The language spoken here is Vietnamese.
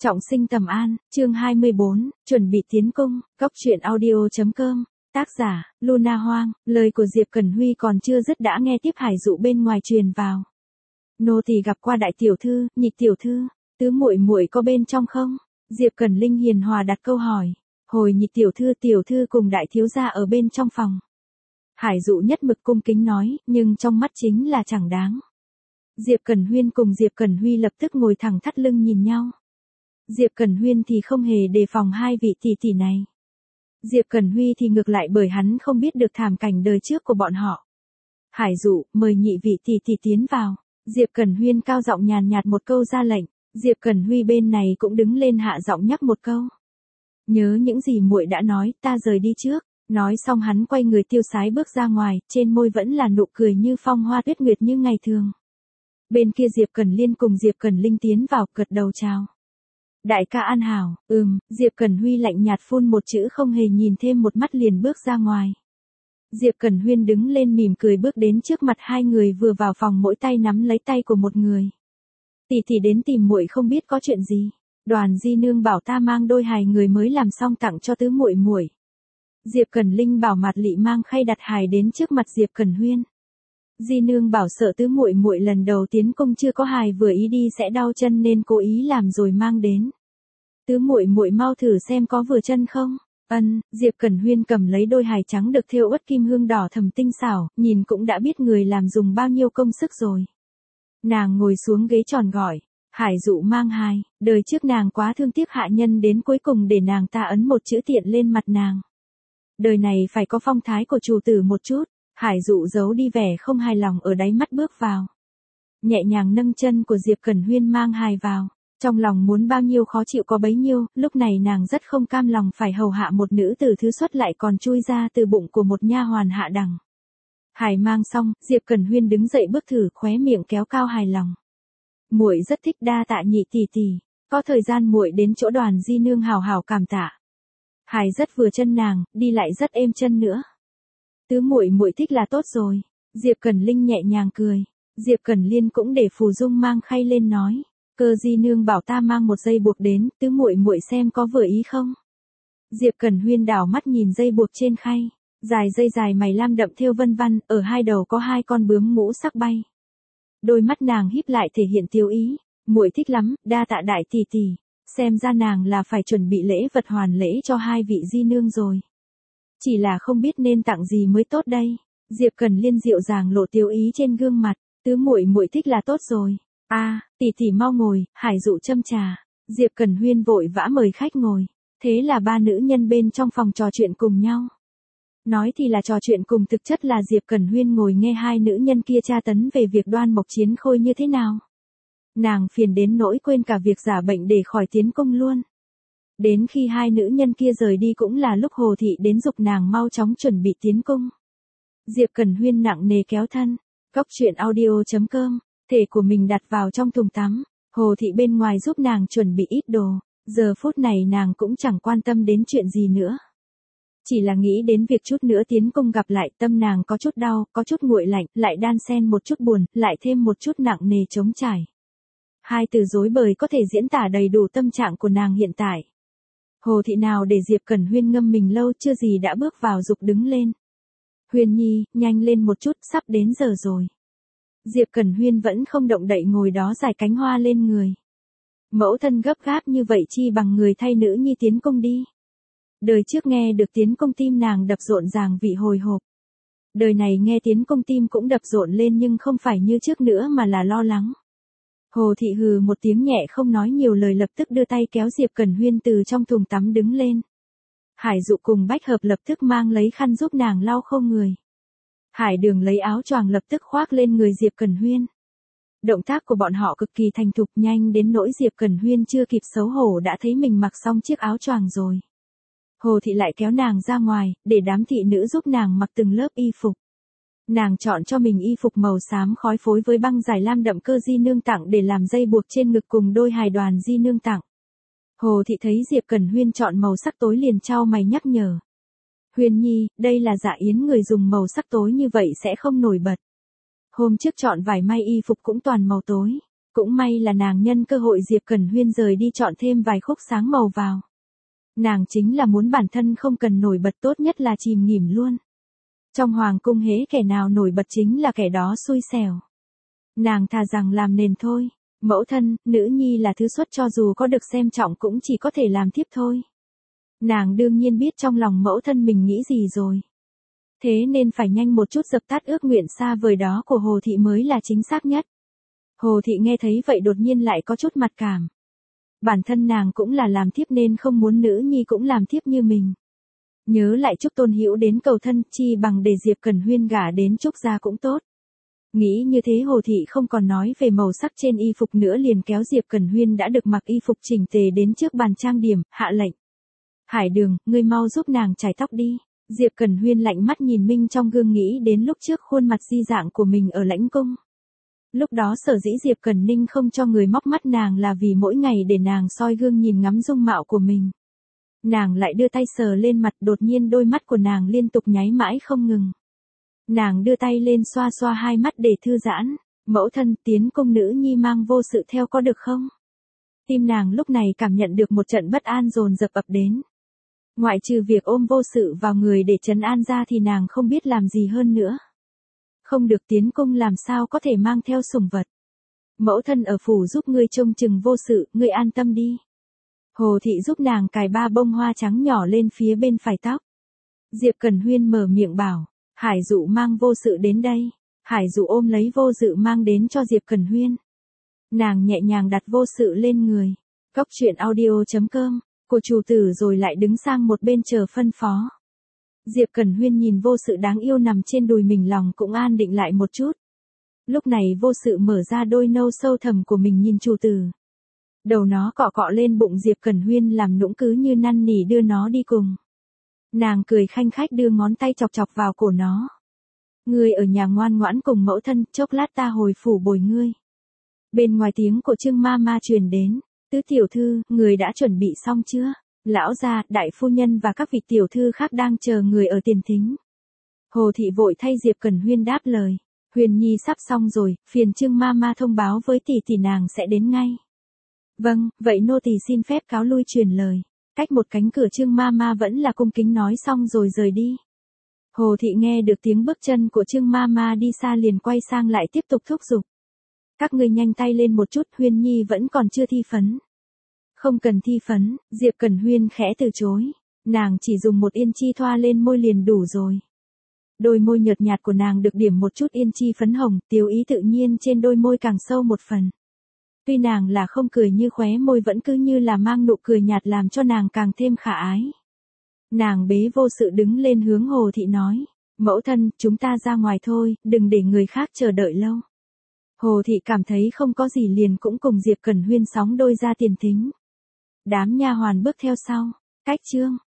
Trọng sinh Tầm An, chương 24, chuẩn bị tiến cung, góc truyện audio.com, tác giả, Luna Hoang, lời của Diệp Cẩn Huy còn chưa dứt đã nghe tiếp Hải Dụ bên ngoài truyền vào. Nô tỳ gặp qua đại tiểu thư, nhị tiểu thư, tứ muội muội có bên trong không? Diệp Cẩn Linh hiền hòa đặt câu hỏi. Hồi nhị tiểu thư cùng đại thiếu gia ở bên trong phòng. Hải Dụ nhất mực cung kính nói, nhưng trong mắt chính là chẳng đáng. Diệp Cẩn Huyên cùng Diệp Cẩn Huy lập tức ngồi thẳng thắt lưng nhìn nhau. Diệp Cẩn Huyên thì không hề đề phòng hai vị tỷ tỷ này. Diệp Cẩn Huy thì ngược lại bởi hắn không biết được thảm cảnh đời trước của bọn họ. Hải Dụ, mời nhị vị tỷ tỷ tiến vào. Diệp Cẩn Huyên cao giọng nhàn nhạt một câu ra lệnh. Diệp Cẩn Huy bên này cũng đứng lên hạ giọng nhắc một câu. Nhớ những gì muội đã nói, ta rời đi trước. Nói xong hắn quay người tiêu sái bước ra ngoài, trên môi vẫn là nụ cười như phong hoa tuyết nguyệt như ngày thường. Bên kia Diệp Cẩn Liên cùng Diệp Cẩn Linh tiến vào, gật đầu chào. Đại ca an hảo, Diệp Cẩn Huy lạnh nhạt phun một chữ không hề nhìn thêm một mắt liền bước ra ngoài. Diệp Cẩn Huyên đứng lên mỉm cười bước đến trước mặt hai người vừa vào phòng mỗi tay nắm lấy tay của một người. Tỷ tỷ đến tìm muội không biết có chuyện gì. Đoàn Di Nương bảo ta mang đôi hài người mới làm xong tặng cho tứ muội muội. Diệp Cẩn Linh bảo Mạt Lị mang khay đặt hài đến trước mặt Diệp Cẩn Huyên. Di Nương bảo sợ tứ muội muội lần đầu tiến cung chưa có hài vừa ý đi sẽ đau chân nên cố ý làm rồi mang đến. Tứ muội muội mau thử xem có vừa chân không? Diệp Cẩn Huyên cầm lấy đôi hài trắng được thêu uất kim hương đỏ thầm tinh xảo, nhìn cũng đã biết người làm dùng bao nhiêu công sức rồi. Nàng ngồi xuống ghế tròn gọi, Hải Dụ mang hài, đời trước nàng quá thương tiếc hạ nhân đến cuối cùng để nàng ta ấn một chữ tiện lên mặt nàng. Đời này phải có phong thái của chủ tử một chút. Hải Dụ giấu đi vẻ không hài lòng ở đáy mắt bước vào. Nhẹ nhàng nâng chân của Diệp Cẩn Huyên mang hài vào. Trong lòng muốn bao nhiêu khó chịu có bấy nhiêu, lúc này nàng rất không cam lòng phải hầu hạ một nữ tử thứ xuất lại còn chui ra từ bụng của một nha hoàn hạ đẳng. Hài mang xong, Diệp Cẩn Huyên đứng dậy bước thử khóe miệng kéo cao hài lòng. Muội rất thích đa tạ nhị tỷ tỷ, có thời gian muội đến chỗ Đoàn Di Nương hào hào cảm tạ. Hài rất vừa chân nàng, đi lại rất êm chân nữa. Tứ muội muội thích là tốt rồi. Diệp Cẩn Linh nhẹ nhàng cười. Diệp Cẩn Liên cũng để Phù Dung mang khay lên nói. Cơ Di Nương bảo ta mang một dây buộc đến, tứ muội muội xem có vừa ý không? Diệp Cẩn Huyên đảo mắt nhìn dây buộc trên khay. Dây dài mày lam đậm thêu vân văn, ở hai đầu có hai con bướm ngũ sắc bay. Đôi mắt nàng híp lại thể hiện tiêu ý. Muội thích lắm, đa tạ đại tỷ tỷ. Xem ra nàng là phải chuẩn bị lễ vật hoàn lễ cho hai vị Di Nương rồi. Chỉ là không biết nên tặng gì mới tốt đây. Diệp Cẩn Liên dịu dàng lộ tiêu ý trên gương mặt, tứ muội muội thích là tốt rồi. Tỷ tỷ mau ngồi, Hải Dụ châm trà. Diệp Cẩn Huyên vội vã mời khách ngồi. Thế là ba nữ nhân bên trong phòng trò chuyện cùng nhau. Nói thì là trò chuyện cùng thực chất là Diệp Cẩn Huyên ngồi nghe hai nữ nhân kia tra tấn về việc Đoan Mộc Chiến Khôi như thế nào. Nàng phiền đến nỗi quên cả việc giả bệnh để khỏi tiến cung luôn. Đến khi hai nữ nhân kia rời đi cũng là lúc Hồ Thị đến giục nàng mau chóng chuẩn bị tiến cung. Diệp Cẩn Huyên nặng nề kéo thân, góc truyện audio.com, thể của mình đặt vào trong thùng tắm. Hồ Thị bên ngoài giúp nàng chuẩn bị ít đồ, giờ phút này nàng cũng chẳng quan tâm đến chuyện gì nữa. Chỉ là nghĩ đến việc chút nữa tiến cung gặp lại tâm nàng có chút đau, có chút nguội lạnh, lại đan xen một chút buồn, lại thêm một chút nặng nề trống trải. Hai từ rối bời có thể diễn tả đầy đủ tâm trạng của nàng hiện tại. Hồ Thị nào để Diệp Cẩn Huyên ngâm mình lâu chưa gì đã bước vào giục đứng lên. Huyên nhi, nhanh lên một chút, sắp đến giờ rồi. Diệp Cẩn Huyên vẫn không động đậy ngồi đó giải cánh hoa lên người. Mẫu thân gấp gáp như vậy chi bằng người thay nữ nhi tiến cung đi. Đời trước nghe được tiến cung tim nàng đập rộn ràng vị hồi hộp. Đời này nghe tiến cung tim cũng đập rộn lên nhưng không phải như trước nữa mà là lo lắng. Hồ Thị hừ một tiếng nhẹ không nói nhiều lời lập tức đưa tay kéo Diệp Cẩn Huyên từ trong thùng tắm đứng lên. Hải Dụ cùng Bách Hợp lập tức mang lấy khăn giúp nàng lau khô người. Hải Đường lấy áo choàng lập tức khoác lên người Diệp Cẩn Huyên. Động tác của bọn họ cực kỳ thành thục nhanh đến nỗi Diệp Cẩn Huyên chưa kịp xấu hổ đã thấy mình mặc xong chiếc áo choàng rồi. Hồ Thị lại kéo nàng ra ngoài, để đám thị nữ giúp nàng mặc từng lớp y phục. Nàng chọn cho mình y phục màu xám khói phối với băng dài lam đậm Cơ Di Nương tặng để làm dây buộc trên ngực cùng đôi hài Đoàn Di Nương tặng. Hồ Thị thấy Diệp Cẩn Huyên chọn màu sắc tối liền chau mày nhắc nhở. Huyên nhi, đây là dạ yến người dùng màu sắc tối như vậy sẽ không nổi bật. Hôm trước chọn vải may y phục cũng toàn màu tối. Cũng may là nàng nhân cơ hội Diệp Cẩn Huyên rời đi chọn thêm vài khúc sáng màu vào. Nàng chính là muốn bản thân không cần nổi bật, tốt nhất là chìm nghỉm luôn. Trong hoàng cung hễ kẻ nào nổi bật chính là kẻ đó xui xẻo. Nàng thà rằng làm nền thôi. Mẫu thân, nữ nhi là thứ xuất cho dù có được xem trọng cũng chỉ có thể làm thiếp thôi. Nàng đương nhiên biết trong lòng mẫu thân mình nghĩ gì rồi. Thế nên phải nhanh một chút dập tắt ước nguyện xa vời đó của Hồ Thị mới là chính xác nhất. Hồ Thị nghe thấy vậy đột nhiên lại có chút mặc cảm. Bản thân nàng cũng là làm thiếp nên không muốn nữ nhi cũng làm thiếp như mình. Nhớ lại Trúc Tôn Hữu đến cầu thân, chi bằng để Diệp Cẩn Huyên gả đến Trúc gia cũng tốt. Nghĩ như thế Hồ Thị không còn nói về màu sắc trên y phục nữa, liền kéo Diệp Cẩn Huyên đã được mặc y phục chỉnh tề đến trước bàn trang điểm, hạ lệnh. Hải Đường, ngươi mau giúp nàng chải tóc đi. Diệp Cẩn Huyên lạnh mắt nhìn mình trong gương, nghĩ đến lúc trước khuôn mặt di dạng của mình ở lãnh cung. Lúc đó sở dĩ Diệp Cẩn Ninh không cho người móc mắt nàng là vì mỗi ngày để nàng soi gương nhìn ngắm dung mạo của mình. Nàng lại đưa tay sờ lên mặt, đột nhiên đôi mắt của nàng liên tục nháy mãi không ngừng. Nàng đưa tay lên xoa xoa hai mắt để thư giãn. Mẫu thân, tiến cung nữ nhi mang vô sự theo có được không? Tim nàng lúc này cảm nhận được một trận bất an dồn dập ập đến. Ngoại trừ việc ôm vô sự vào người để trấn an ra thì nàng không biết làm gì hơn nữa. Không được tiến cung làm sao có thể mang theo sủng vật. Mẫu thân ở phủ giúp ngươi trông chừng vô sự, ngươi an tâm đi. Hồ Thị giúp nàng cài 3 bông hoa trắng nhỏ lên phía bên phải tóc. Diệp Cẩn Huyên mở miệng bảo, Hải Dụ mang vô sự đến đây. Hải Dụ ôm lấy vô sự mang đến cho Diệp Cẩn Huyên. Nàng nhẹ nhàng đặt vô sự lên người. Cóc truyện audio.com của chủ tử rồi lại đứng sang một bên chờ phân phó. Diệp Cẩn Huyên nhìn vô sự đáng yêu nằm trên đùi mình, lòng cũng an định lại một chút. Lúc này vô sự mở ra đôi nâu sâu thẳm của mình nhìn chủ tử. Đầu nó cọ cọ lên bụng Diệp Cẩn Huyên làm nũng cứ như năn nỉ đưa nó đi cùng. Nàng cười khanh khách đưa ngón tay chọc chọc vào cổ nó. Ngươi ở nhà ngoan ngoãn cùng mẫu thân, chốc lát ta hồi phủ bồi ngươi. Bên ngoài tiếng của Trương Mama truyền đến. Tứ tiểu thư, người đã chuẩn bị xong chưa? Lão gia, đại phu nhân và các vị tiểu thư khác đang chờ người ở tiền thính. Hồ Thị vội thay Diệp Cẩn Huyên đáp lời. Huyền Nhi sắp xong rồi, phiền Trương Mama thông báo với tỷ tỷ nàng sẽ đến ngay. Vâng, vậy nô tỳ xin phép cáo lui truyền lời. Cách một cánh cửa Trương Mama vẫn là cung kính nói xong rồi rời đi. Hồ Thị nghe được tiếng bước chân của Trương Mama đi xa liền quay sang lại tiếp tục thúc giục. Các ngươi nhanh tay lên một chút, Huyên Nhi vẫn còn chưa thi phấn. Không cần thi phấn, Diệp Cẩn Huyên khẽ từ chối. Nàng chỉ dùng một yên chi thoa lên môi liền đủ rồi. Đôi môi nhợt nhạt của nàng được điểm một chút yên chi phấn hồng, tiêu ý tự nhiên trên đôi môi càng sâu một phần. Tuy nàng là không cười như khóe môi vẫn cứ như là mang nụ cười nhạt làm cho nàng càng thêm khả ái. Nàng bế vô sự đứng lên hướng Hồ Thị nói. Mẫu thân, chúng ta ra ngoài thôi, đừng để người khác chờ đợi lâu. Hồ Thị cảm thấy không có gì liền cũng cùng Diệp Cẩn Huyên sóng đôi ra tiền thính. Đám nha hoàn bước theo sau. Cách chương